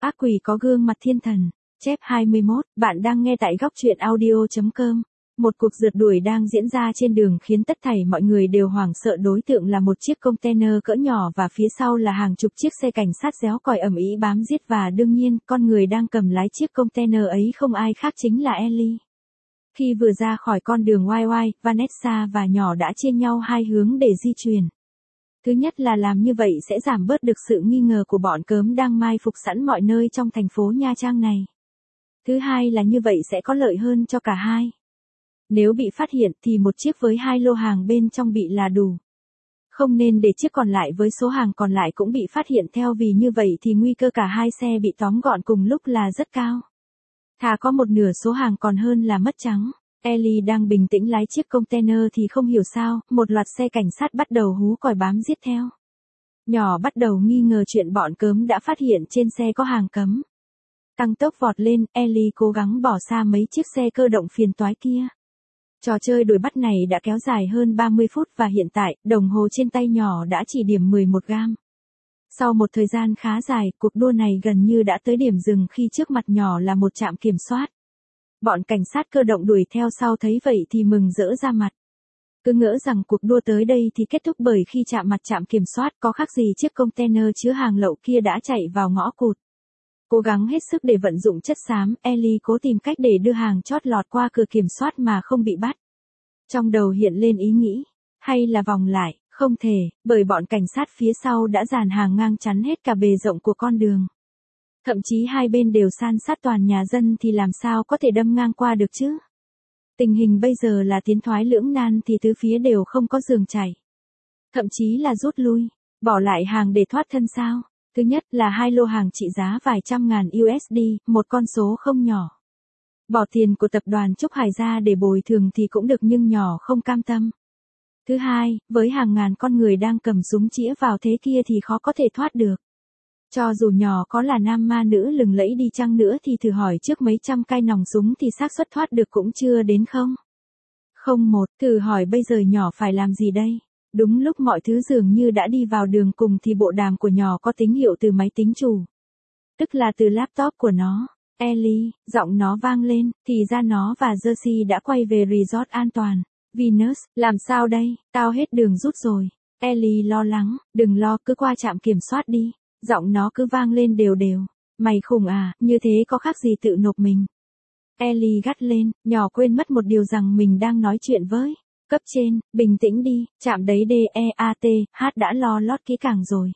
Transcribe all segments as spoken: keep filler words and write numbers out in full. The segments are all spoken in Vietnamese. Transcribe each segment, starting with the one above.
Ác quỷ có gương mặt thiên thần. Chép hai mươi mốt, bạn đang nghe tại góc truyện audio.com. Một cuộc rượt đuổi đang diễn ra trên đường khiến tất thảy mọi người đều hoảng sợ. Đối tượng là một chiếc container cỡ nhỏ và phía sau là hàng chục chiếc xe cảnh sát réo còi ầm ĩ bám giết, và đương nhiên, con người đang cầm lái chiếc container ấy không ai khác chính là Ellie. Khi vừa ra khỏi con đường oai oai, Vanessa và nhỏ đã chia nhau hai hướng để di chuyển. Thứ nhất là làm như vậy sẽ giảm bớt được sự nghi ngờ của bọn cớm đang mai phục sẵn mọi nơi trong thành phố Nha Trang này. Thứ hai là như vậy sẽ có lợi hơn cho cả hai. Nếu bị phát hiện thì một chiếc với hai lô hàng bên trong bị là đủ. Không nên để chiếc còn lại với số hàng còn lại cũng bị phát hiện theo, vì như vậy thì nguy cơ cả hai xe bị tóm gọn cùng lúc là rất cao. Thà có một nửa số hàng còn hơn là mất trắng. Ellie đang bình tĩnh lái chiếc container thì không hiểu sao, một loạt xe cảnh sát bắt đầu hú còi bám giết theo. Nhỏ bắt đầu nghi ngờ chuyện bọn cớm đã phát hiện trên xe có hàng cấm. Tăng tốc vọt lên, Ellie cố gắng bỏ xa mấy chiếc xe cơ động phiền toái kia. Trò chơi đuổi bắt này đã kéo dài hơn ba mươi phút và hiện tại, đồng hồ trên tay nhỏ đã chỉ điểm mười một gam. Sau một thời gian khá dài, cuộc đua này gần như đã tới điểm dừng khi trước mặt nhỏ là một trạm kiểm soát. Bọn cảnh sát cơ động đuổi theo sau thấy vậy thì mừng rỡ ra mặt. Cứ ngỡ rằng cuộc đua tới đây thì kết thúc, bởi khi chạm mặt trạm kiểm soát có khác gì chiếc container chứa hàng lậu kia đã chạy vào ngõ cụt. Cố gắng hết sức để vận dụng chất xám, Ellie cố tìm cách để đưa hàng chót lọt qua cửa kiểm soát mà không bị bắt. Trong đầu hiện lên ý nghĩ, hay là vòng lại, không thể, bởi bọn cảnh sát phía sau đã dàn hàng ngang chắn hết cả bề rộng của con đường. Thậm chí hai bên đều san sát toàn nhà dân thì làm sao có thể đâm ngang qua được chứ? Tình hình bây giờ là tiến thoái lưỡng nan thì tứ phía đều không có giường chảy. Thậm chí là rút lui, bỏ lại hàng để thoát thân sao? Thứ nhất là hai lô hàng trị giá vài trăm ngàn u ét đê, một con số không nhỏ. Bỏ tiền của tập đoàn Trúc Hải ra để bồi thường thì cũng được, nhưng nhỏ không cam tâm. Thứ hai, với hàng ngàn con người đang cầm súng chĩa vào thế kia thì khó có thể thoát được. Cho dù nhỏ có là nam ma nữ lừng lẫy đi chăng nữa thì thử hỏi trước mấy trăm cây nòng súng thì xác suất thoát được cũng chưa đến không. Không một, thử hỏi bây giờ nhỏ phải làm gì đây? Đúng lúc mọi thứ dường như đã đi vào đường cùng thì bộ đàm của nhỏ có tín hiệu từ máy tính chủ. Tức là từ laptop của nó. Ellie, giọng nó vang lên, thì ra nó và Jersey đã quay về resort an toàn. Venus, làm sao đây, tao hết đường rút rồi. Ellie lo lắng, đừng lo, cứ qua trạm kiểm soát đi. Giọng nó cứ vang lên đều đều. Mày khùng à, như thế có khác gì tự nộp mình. Ellie gắt lên, nhỏ quên mất một điều rằng mình đang nói chuyện với cấp trên. Bình tĩnh đi, trạm đấy đê e a tê hát đã lo lót kỹ càng rồi.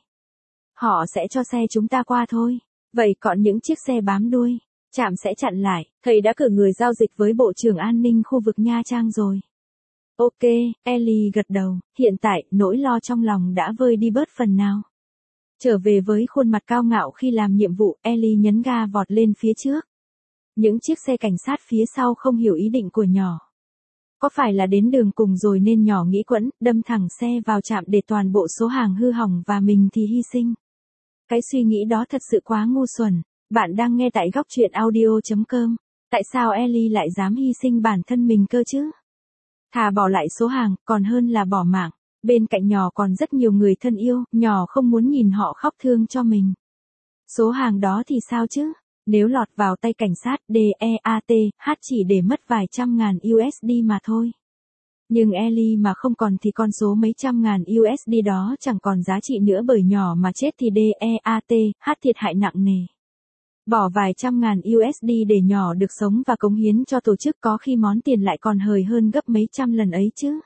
Họ sẽ cho xe chúng ta qua thôi. Vậy còn những chiếc xe bám đuôi, trạm sẽ chặn lại. Thầy đã cử người giao dịch với Bộ trưởng An ninh khu vực Nha Trang rồi. Ok, Ellie gật đầu, hiện tại nỗi lo trong lòng đã vơi đi bớt phần nào. Trở về với khuôn mặt cao ngạo khi làm nhiệm vụ, Ellie nhấn ga vọt lên phía trước. Những chiếc xe cảnh sát phía sau không hiểu ý định của nhỏ. Có phải là đến đường cùng rồi nên nhỏ nghĩ quẫn, đâm thẳng xe vào trạm để toàn bộ số hàng hư hỏng và mình thì hy sinh. Cái suy nghĩ đó thật sự quá ngu xuẩn. Bạn đang nghe tại góc truyện audio.com. Tại sao Ellie lại dám hy sinh bản thân mình cơ chứ? Thà bỏ lại số hàng, còn hơn là bỏ mạng. Bên cạnh nhỏ còn rất nhiều người thân yêu, nhỏ không muốn nhìn họ khóc thương cho mình. Số hàng đó thì sao chứ? Nếu lọt vào tay cảnh sát, đê e a tê hát chỉ để mất vài trăm ngàn u ét đê mà thôi. Nhưng Ellie mà không còn thì con số mấy trăm ngàn u ét đê đó chẳng còn giá trị nữa, bởi nhỏ mà chết thì đê e a tê hát thiệt hại nặng nề. Bỏ vài trăm ngàn u ét đê để nhỏ được sống và cống hiến cho tổ chức, có khi món tiền lại còn hời hơn gấp mấy trăm lần ấy chứ.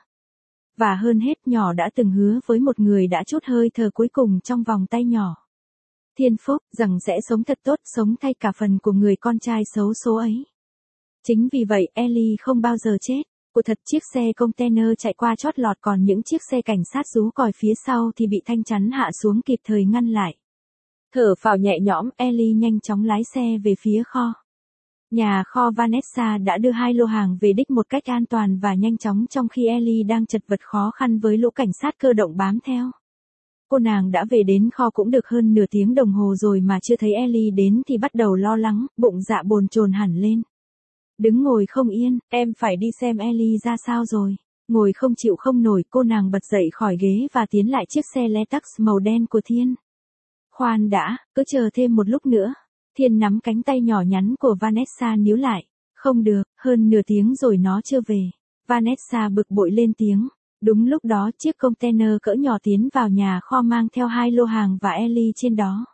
Và hơn hết, nhỏ đã từng hứa với một người đã trút hơi thở cuối cùng trong vòng tay nhỏ, Thiên Phúc, rằng sẽ sống thật tốt, sống thay cả phần của người con trai xấu số ấy. Chính vì vậy Ellie không bao giờ chết. Của thật, chiếc xe container chạy qua chót lọt, còn những chiếc xe cảnh sát rú còi phía sau thì bị thanh chắn hạ xuống kịp thời ngăn lại. Thở phào nhẹ nhõm, Ellie nhanh chóng lái xe về phía kho. Nhà kho Vanessa đã đưa hai lô hàng về đích một cách an toàn và nhanh chóng, trong khi Ellie đang chật vật khó khăn với lũ cảnh sát cơ động bám theo. Cô nàng đã về đến kho cũng được hơn nửa tiếng đồng hồ rồi mà chưa thấy Ellie đến thì bắt đầu lo lắng, bụng dạ bồn chồn hẳn lên. Đứng ngồi không yên, em phải đi xem Ellie ra sao rồi. Ngồi không chịu không nổi, cô nàng bật dậy khỏi ghế và tiến lại chiếc xe Lexus màu đen của Thiên. Khoan đã, cứ chờ thêm một lúc nữa. Thiên nắm cánh tay nhỏ nhắn của Vanessa níu lại. Không được, hơn nửa tiếng rồi nó chưa về. Vanessa bực bội lên tiếng. Đúng lúc đó chiếc container cỡ nhỏ tiến vào nhà kho mang theo hai lô hàng và Ellie trên đó.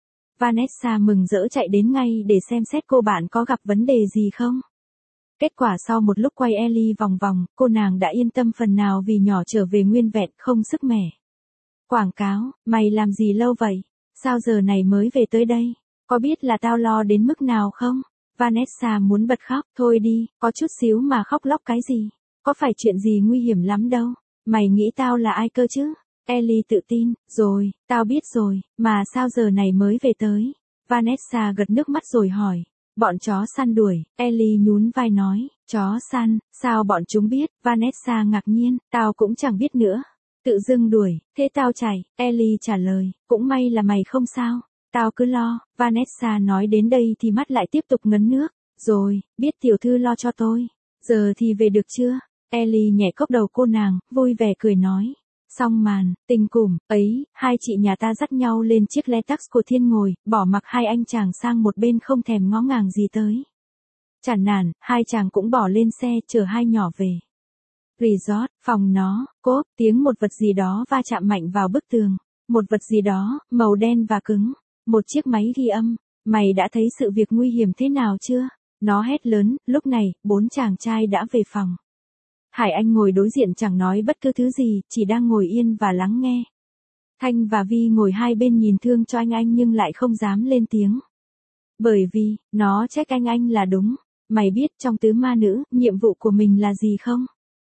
Vanessa mừng rỡ chạy đến ngay để xem xét cô bạn có gặp vấn đề gì không. Kết quả sau một lúc quay Ellie vòng vòng, cô nàng đã yên tâm phần nào vì nhỏ trở về nguyên vẹn không sức mẻ. Quảng cáo, mày làm gì lâu vậy? Sao giờ này mới về tới đây? Có biết là tao lo đến mức nào không? Vanessa muốn bật khóc, thôi đi, có chút xíu mà khóc lóc cái gì? Có phải chuyện gì nguy hiểm lắm đâu? Mày nghĩ tao là ai cơ chứ? Ellie tự tin, rồi, tao biết rồi, mà sao giờ này mới về tới? Vanessa gật nước mắt rồi hỏi. Bọn chó săn đuổi, Ellie nhún vai nói, chó săn, sao bọn chúng biết? Vanessa ngạc nhiên, tao cũng chẳng biết nữa. Tự dưng đuổi, thế tao chạy, Ellie trả lời, cũng may là mày không sao, tao cứ lo. Vanessa nói đến đây thì mắt lại tiếp tục ngấn nước, rồi, biết tiểu thư lo cho tôi, giờ thì về được chưa? Ellie nhẹ cốc đầu cô nàng, vui vẻ cười nói. Xong màn, tình cùm, ấy, hai chị nhà ta dắt nhau lên chiếc Lexus của Thiên ngồi, bỏ mặc hai anh chàng sang một bên không thèm ngó ngàng gì tới. Chán nản, hai chàng cũng bỏ lên xe chở hai nhỏ về. Resort, phòng nó, cốp, tiếng một vật gì đó va chạm mạnh vào bức tường. Một vật gì đó, màu đen và cứng. Một chiếc máy ghi âm. Mày đã thấy sự việc nguy hiểm thế nào chưa? Nó hét lớn, lúc này, bốn chàng trai đã về phòng. Hải Anh ngồi đối diện chẳng nói bất cứ thứ gì, chỉ đang ngồi yên và lắng nghe. Thanh và Vi ngồi hai bên nhìn thương cho anh anh nhưng lại không dám lên tiếng. Bởi vì, nó trách anh anh là đúng. Mày biết trong tứ ma nữ, nhiệm vụ của mình là gì không?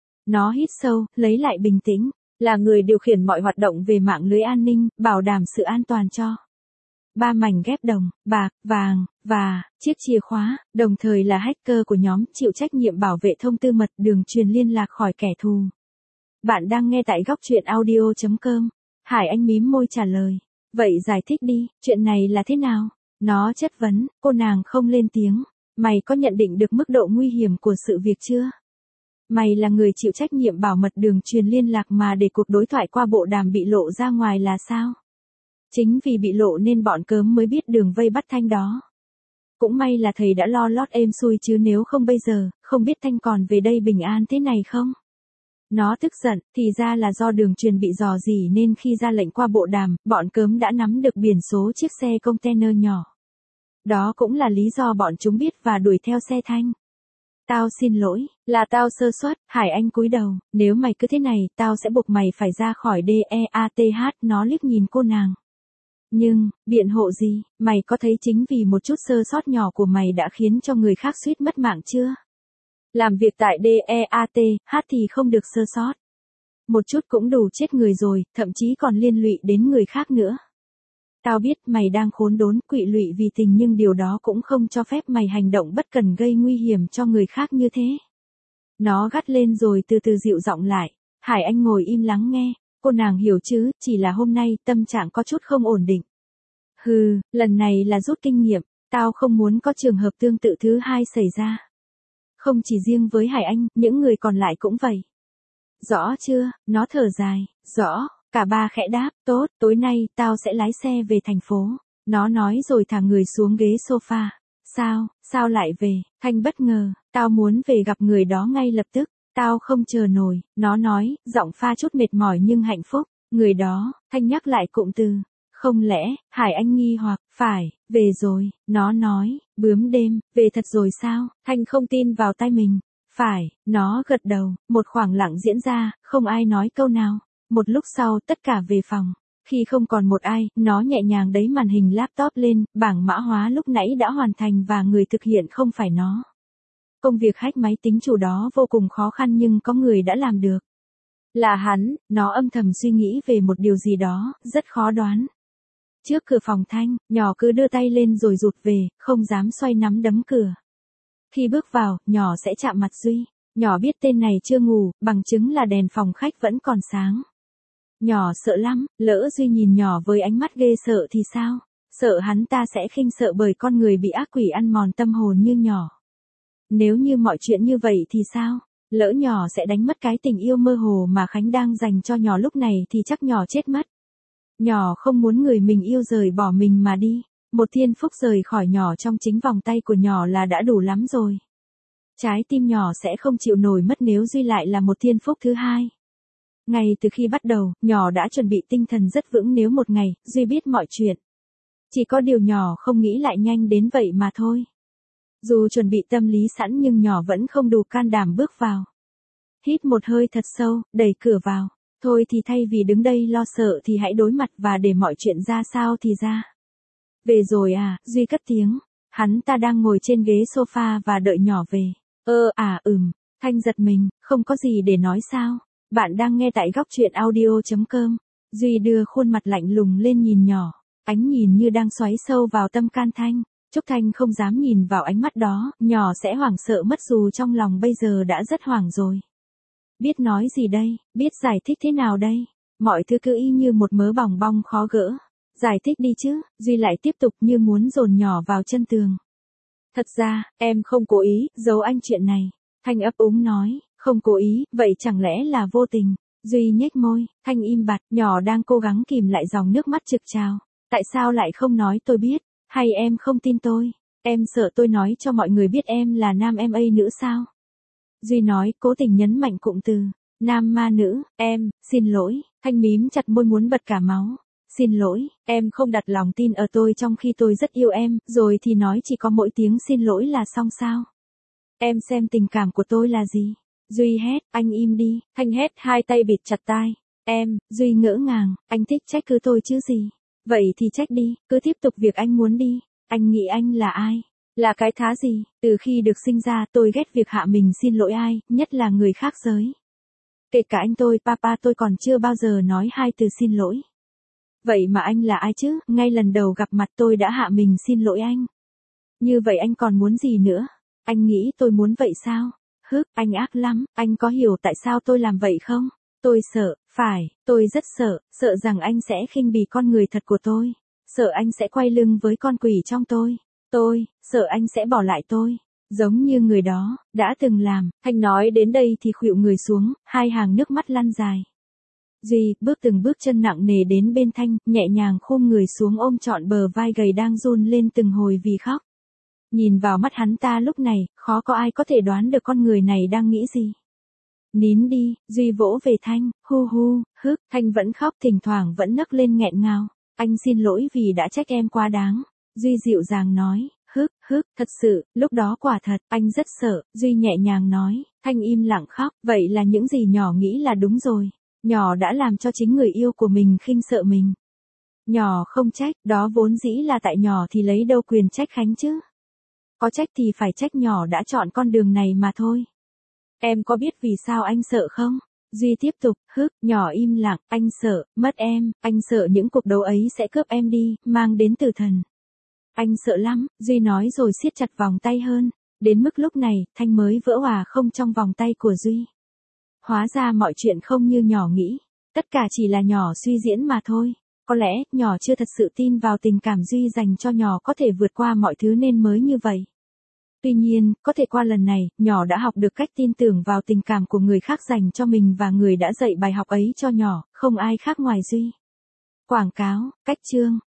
Nó hít sâu, lấy lại bình tĩnh, là người điều khiển mọi hoạt động về mạng lưới an ninh, bảo đảm sự an toàn cho ba mảnh ghép đồng, bạc, vàng, và chiếc chìa khóa, đồng thời là hacker của nhóm chịu trách nhiệm bảo vệ thông tư mật đường truyền liên lạc khỏi kẻ thù. Bạn đang nghe tại góc truyện audio chấm com. Hải Anh mím môi trả lời. Vậy giải thích đi, chuyện này là thế nào? Nó chất vấn, cô nàng không lên tiếng. Mày có nhận định được mức độ nguy hiểm của sự việc chưa? Mày là người chịu trách nhiệm bảo mật đường truyền liên lạc mà để cuộc đối thoại qua bộ đàm bị lộ ra ngoài là sao? Chính vì bị lộ nên bọn cớm mới biết đường vây bắt Thanh đó. Cũng may là thầy đã lo lót êm xuôi chứ nếu không bây giờ, không biết Thanh còn về đây bình an thế này không? Nó tức giận, thì ra là do đường truyền bị dò dỉ nên khi ra lệnh qua bộ đàm, bọn cớm đã nắm được biển số chiếc xe container nhỏ. Đó cũng là lý do bọn chúng biết và đuổi theo xe Thanh. Tao xin lỗi, là tao sơ suất. Hải Anh cúi đầu, nếu mày cứ thế này, tao sẽ buộc mày phải ra khỏi đê e a tê hát. Nó liếc nhìn cô nàng. Nhưng, biện hộ gì, mày có thấy chính vì một chút sơ sót nhỏ của mày đã khiến cho người khác suýt mất mạng chưa? Làm việc tại đê e a tê hát thì không được sơ sót. Một chút cũng đủ chết người rồi, thậm chí còn liên lụy đến người khác nữa. Tao biết mày đang khốn đốn, quỵ lụy vì tình nhưng điều đó cũng không cho phép mày hành động bất cần gây nguy hiểm cho người khác như thế. Nó gắt lên rồi từ từ dịu giọng lại. Hải Anh ngồi im lắng nghe. Cô nàng hiểu chứ, chỉ là hôm nay tâm trạng có chút không ổn định. Hừ, lần này là rút kinh nghiệm, tao không muốn có trường hợp tương tự thứ hai xảy ra. Không chỉ riêng với Hải Anh, những người còn lại cũng vậy. Rõ chưa? Nó thở dài. Rõ. Cả ba khẽ đáp, tốt, tối nay, tao sẽ lái xe về thành phố. Nó nói rồi thả người xuống ghế sofa. Sao, sao lại về? Thanh bất ngờ, tao muốn về gặp người đó ngay lập tức. Tao không chờ nổi, nó nói, giọng pha chút mệt mỏi nhưng hạnh phúc. Người đó, Thanh nhắc lại cụm từ. Không lẽ, Hải Anh nghi hoặc, phải, về rồi, nó nói, bướm đêm, về thật rồi sao? Thanh không tin vào tai mình. Phải, nó gật đầu, một khoảng lặng diễn ra, không ai nói câu nào. Một lúc sau tất cả về phòng. Khi không còn một ai, nó nhẹ nhàng đẩy màn hình laptop lên, bảng mã hóa lúc nãy đã hoàn thành và người thực hiện không phải nó. Công việc hack máy tính chủ đó vô cùng khó khăn nhưng có người đã làm được. Là hắn, nó âm thầm suy nghĩ về một điều gì đó, rất khó đoán. Trước cửa phòng Thanh, nhỏ cứ đưa tay lên rồi rụt về, không dám xoay nắm đấm cửa. Khi bước vào, nhỏ sẽ chạm mặt Duy. Nhỏ biết tên này chưa ngủ, bằng chứng là đèn phòng khách vẫn còn sáng. Nhỏ sợ lắm, lỡ Duy nhìn nhỏ với ánh mắt ghê sợ thì sao? Sợ hắn ta sẽ khinh sợ bởi con người bị ác quỷ ăn mòn tâm hồn như nhỏ. Nếu như mọi chuyện như vậy thì sao? Lỡ nhỏ sẽ đánh mất cái tình yêu mơ hồ mà Khánh đang dành cho nhỏ lúc này thì chắc nhỏ chết mất. Nhỏ không muốn người mình yêu rời bỏ mình mà đi. Một thiên phúc rời khỏi nhỏ trong chính vòng tay của nhỏ là đã đủ lắm rồi. Trái tim nhỏ sẽ không chịu nổi mất nếu Duy lại là một thiên phúc thứ hai. Ngay từ khi bắt đầu, nhỏ đã chuẩn bị tinh thần rất vững nếu một ngày, Duy biết mọi chuyện. Chỉ có điều nhỏ không nghĩ lại nhanh đến vậy mà thôi. Dù chuẩn bị tâm lý sẵn nhưng nhỏ vẫn không đủ can đảm bước vào. Hít một hơi thật sâu, đẩy cửa vào. Thôi thì thay vì đứng đây lo sợ thì hãy đối mặt và để mọi chuyện ra sao thì ra. Về rồi à, Duy cất tiếng. Hắn ta đang ngồi trên ghế sofa và đợi nhỏ về. Ơ à ừm, Thanh giật mình, không có gì để nói sao. Bạn đang nghe tại góc truyện audio chấm com. Duy đưa khuôn mặt lạnh lùng lên nhìn nhỏ. Ánh nhìn như đang xoáy sâu vào tâm can Thanh. Trúc Thanh không dám nhìn vào ánh mắt đó, nhỏ sẽ hoảng sợ mất dù trong lòng bây giờ đã rất hoảng rồi. Biết nói gì đây, biết giải thích thế nào đây, mọi thứ cứ y như một mớ bòng bong khó gỡ. Giải thích đi chứ, Duy lại tiếp tục như muốn dồn nhỏ vào chân tường. Thật ra, em không cố ý, giấu anh chuyện này. Thanh ấp úng nói, không cố ý, vậy chẳng lẽ là vô tình. Duy nhếch môi, Thanh im bặt, nhỏ đang cố gắng kìm lại dòng nước mắt trực trào. Tại sao lại không nói tôi biết, hay em không tin tôi, em sợ tôi nói cho mọi người biết em là nam em a nữ sao? Duy nói, cố tình nhấn mạnh cụm từ, nam ma nữ, em, xin lỗi, Thanh mím chặt môi muốn bật cả máu. Xin lỗi, em không đặt lòng tin ở tôi trong khi tôi rất yêu em, rồi thì nói chỉ có mỗi tiếng xin lỗi là xong sao? Em xem tình cảm của tôi là gì? Duy hét, anh im đi, Thanh hét hai tay bịt chặt tai. Em, Duy ngỡ ngàng, anh thích trách cứ tôi chứ gì? Vậy thì trách đi, cứ tiếp tục việc anh muốn đi. Anh nghĩ anh là ai? Là cái thá gì? Từ khi được sinh ra tôi ghét việc hạ mình xin lỗi ai, nhất là người khác giới. Kể cả anh tôi, papa tôi còn chưa bao giờ nói hai từ xin lỗi. Vậy mà anh là ai chứ? Ngay lần đầu gặp mặt tôi đã hạ mình xin lỗi anh. Như vậy anh còn muốn gì nữa? Anh nghĩ tôi muốn vậy sao? Hức, anh ác lắm, anh có hiểu tại sao tôi làm vậy không? Tôi sợ, phải, tôi rất sợ, sợ rằng anh sẽ khinh bỉ con người thật của tôi. Sợ anh sẽ quay lưng với con quỷ trong tôi. Tôi, sợ anh sẽ bỏ lại tôi. Giống như người đó, đã từng làm. Thanh nói đến đây thì khuỵu người xuống, hai hàng nước mắt lăn dài. Duy, bước từng bước chân nặng nề đến bên Thanh, nhẹ nhàng khum người xuống ôm trọn bờ vai gầy đang run lên từng hồi vì khóc. Nhìn vào mắt hắn ta lúc này, khó có ai có thể đoán được con người này đang nghĩ gì. Nín đi, Duy vỗ về Thanh, hu hu, hức, Thanh vẫn khóc thỉnh thoảng vẫn nấc lên nghẹn ngào. Anh xin lỗi vì đã trách em quá đáng. Duy dịu dàng nói, hức, hức, thật sự, lúc đó quả thật, anh rất sợ. Duy nhẹ nhàng nói, Thanh im lặng khóc, vậy là những gì nhỏ nghĩ là đúng rồi. Nhỏ đã làm cho chính người yêu của mình khinh sợ mình. Nhỏ không trách, đó vốn dĩ là tại nhỏ thì lấy đâu quyền trách Khánh chứ. Có trách thì phải trách nhỏ đã chọn con đường này mà thôi. Em có biết vì sao anh sợ không? Duy tiếp tục, hức, nhỏ im lặng, anh sợ, mất em, anh sợ những cuộc đấu ấy sẽ cướp em đi, mang đến tử thần. Anh sợ lắm, Duy nói rồi siết chặt vòng tay hơn. Đến mức lúc này, Thanh mới vỡ hòa không trong vòng tay của Duy. Hóa ra mọi chuyện không như nhỏ nghĩ. Tất cả chỉ là nhỏ suy diễn mà thôi. Có lẽ, nhỏ chưa thật sự tin vào tình cảm Duy dành cho nhỏ có thể vượt qua mọi thứ nên mới như vậy. Tuy nhiên, có thể qua lần này, nhỏ đã học được cách tin tưởng vào tình cảm của người khác dành cho mình và người đã dạy bài học ấy cho nhỏ, không ai khác ngoài Duy. Quảng cáo, cách chương.